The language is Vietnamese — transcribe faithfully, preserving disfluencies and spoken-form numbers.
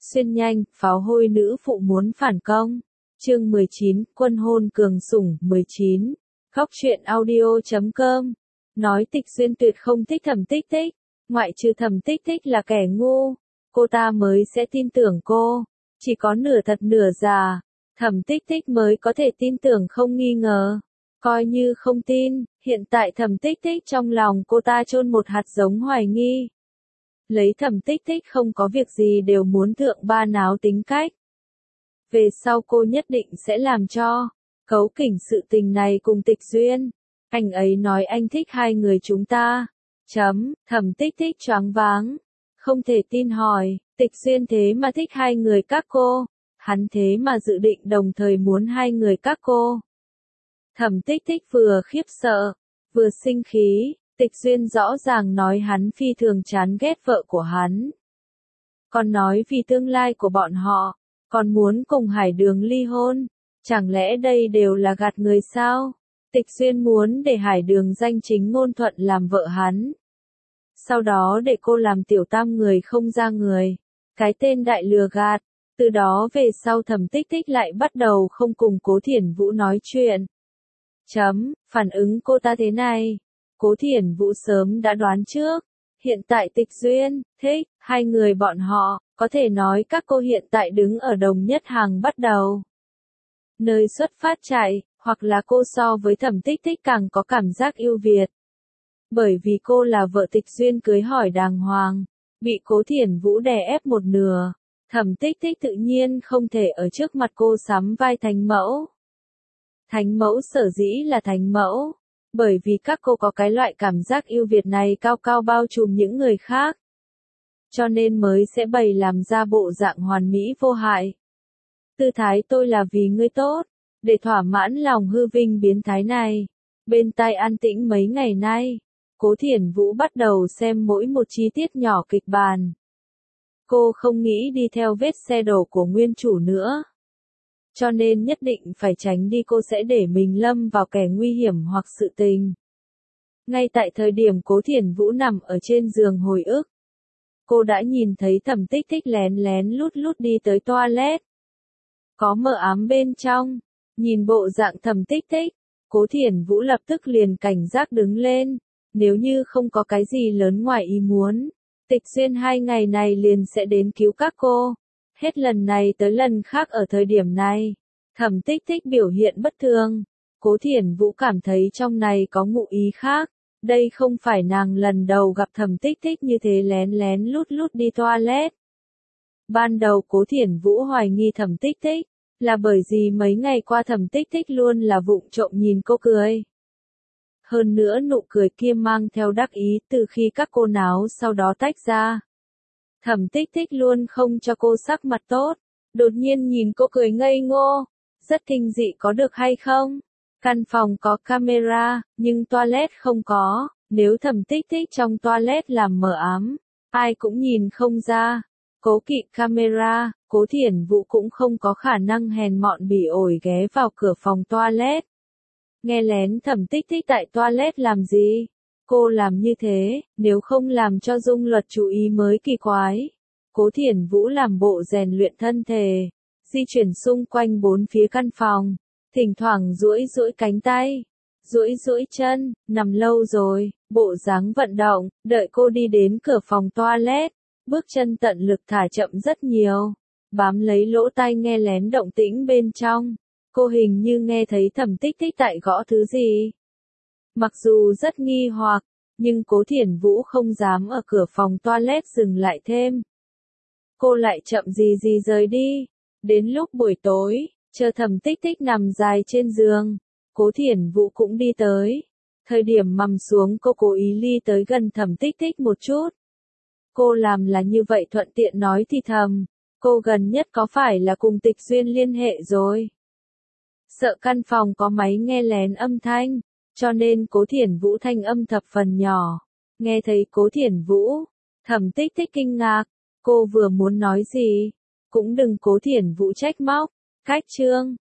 Xuyên nhanh, pháo hôi nữ phụ muốn phản công. Chương mười chín, quân hôn cường sủng. Mười chín. Góc truyện audio chấm com. Nói Tịch Xuyên tuyệt không thích Thẩm Tích Tích, ngoại trừ Thẩm Tích Tích là kẻ ngu, cô ta mới sẽ tin tưởng cô. Chỉ có nửa thật nửa giả, Thẩm Tích Tích mới có thể tin tưởng không nghi ngờ. Coi như không tin, hiện tại Thẩm Tích Tích trong lòng cô ta chôn một hạt giống hoài nghi. Lấy Thẩm Tích Tích không có việc gì đều muốn thượng ba náo tính cách. Về sau cô nhất định sẽ làm cho cấu kỉnh sự tình này cùng Tịch Duyên. Anh ấy nói anh thích hai người chúng ta. Chấm, Thẩm Tích Tích choáng váng. Không thể tin hỏi, Tịch Duyên thế mà thích hai người các cô. Hắn thế mà dự định đồng thời muốn hai người các cô. Thẩm Tích Tích vừa khiếp sợ, vừa sinh khí. Tịch Duyên rõ ràng nói hắn phi thường chán ghét vợ của hắn. Còn nói vì tương lai của bọn họ, còn muốn cùng Hải Đường ly hôn. Chẳng lẽ đây đều là gạt người sao? Tịch Duyên muốn để Hải Đường danh chính ngôn thuận làm vợ hắn. Sau đó để cô làm tiểu tam người không ra người. Cái tên đại lừa gạt. Từ đó về sau Thẩm Tích Tích lại bắt đầu không cùng Cố Thiển Vũ nói chuyện. Chấm, phản ứng cô ta thế này. Cố Thiển Vũ sớm đã đoán trước. Hiện tại Tịch Duyên, thích, hai người bọn họ, có thể nói các cô hiện tại đứng ở đồng nhất hàng bắt đầu. Nơi xuất phát chạy, hoặc là cô so với Thẩm Tích Tích càng có cảm giác ưu việt. Bởi vì cô là vợ Tịch Duyên cưới hỏi đàng hoàng, bị Cố Thiển Vũ đè ép một nửa. Thẩm Tích Tích tự nhiên không thể ở trước mặt cô sắm vai thánh mẫu. Thánh mẫu sở dĩ là thánh mẫu, bởi vì các cô có cái loại cảm giác ưu việt này cao cao bao trùm những người khác. Cho nên mới sẽ bày làm ra bộ dạng hoàn mỹ vô hại. Tư thái tôi là vì ngươi tốt, để thỏa mãn lòng hư vinh biến thái này. Bên tai an tĩnh mấy ngày nay, Cố Thiển Vũ bắt đầu xem mỗi một chi tiết nhỏ kịch bản. Cô không nghĩ đi theo vết xe đổ của nguyên chủ nữa. Cho nên nhất định phải tránh đi, cô sẽ để mình lâm vào kẻ nguy hiểm hoặc sự tình. Ngay tại thời điểm Cố Thiển Vũ nằm ở trên giường hồi ức, cô đã nhìn thấy Thẩm Tích Tích lén lén lút lút đi tới toilet. Có mờ ám bên trong, nhìn bộ dạng Thẩm Tích Tích, Cố Thiển Vũ lập tức liền cảnh giác đứng lên. Nếu như không có cái gì lớn ngoài ý muốn, Tịch Duyên hai ngày này liền sẽ đến cứu các cô. Hết lần này tới lần khác ở thời điểm này, Thẩm Tích Tích biểu hiện bất thường. Cố Thiển Vũ cảm thấy trong này có ngụ ý khác. Đây không phải nàng lần đầu gặp Thẩm Tích Tích như thế lén lén lút lút đi toilet. Ban đầu Cố Thiển Vũ hoài nghi Thẩm Tích Tích, là bởi vì mấy ngày qua Thẩm Tích Tích luôn là vụng trộm nhìn cô cười. Hơn nữa nụ cười kia mang theo đắc ý từ khi các cô náo sau đó tách ra. Thẩm Tích Tích luôn không cho cô sắc mặt tốt, đột nhiên nhìn cô cười ngây ngô, rất kinh dị có được hay không? Căn phòng có camera, nhưng toilet không có, nếu Thẩm Tích Tích trong toilet làm mờ ám, ai cũng nhìn không ra. Cố kỵ camera, Cố Thiển Vũ cũng không có khả năng hèn mọn bỉ ổi ghé vào cửa phòng toilet. Nghe lén Thẩm Tích Tích tại toilet làm gì? Cô làm như thế, nếu không làm cho Dung Luật chú ý mới kỳ quái. Cố Thiển Vũ làm bộ rèn luyện thân thể, di chuyển xung quanh bốn phía căn phòng, thỉnh thoảng duỗi duỗi cánh tay, duỗi duỗi chân, nằm lâu rồi, bộ dáng vận động, đợi cô đi đến cửa phòng toilet, bước chân tận lực thả chậm rất nhiều, bám lấy lỗ tai nghe lén động tĩnh bên trong. Cô hình như nghe thấy Thẩm Tích Tích tại gõ thứ gì. Mặc dù rất nghi hoặc, nhưng Cố Thiển Vũ không dám ở cửa phòng toilet dừng lại thêm. Cô lại chậm gì gì rời đi. Đến lúc buổi tối, chờ Thẩm Tích Tích nằm dài trên giường, Cố Thiển Vũ cũng đi tới. Thời điểm mằm xuống cô cố ý ly tới gần Thẩm Tích Tích một chút. Cô làm là như vậy thuận tiện nói thì thầm, cô gần nhất có phải là cùng Tịch Duyên liên hệ rồi? Sợ căn phòng có máy nghe lén âm thanh, cho nên Cố Thiển Vũ thanh âm thập phần nhỏ. Nghe thấy Cố Thiển Vũ, Thẩm Tích Tích kinh ngạc, cô vừa muốn nói gì, cũng đừng Cố Thiển Vũ trách móc. Cách chương,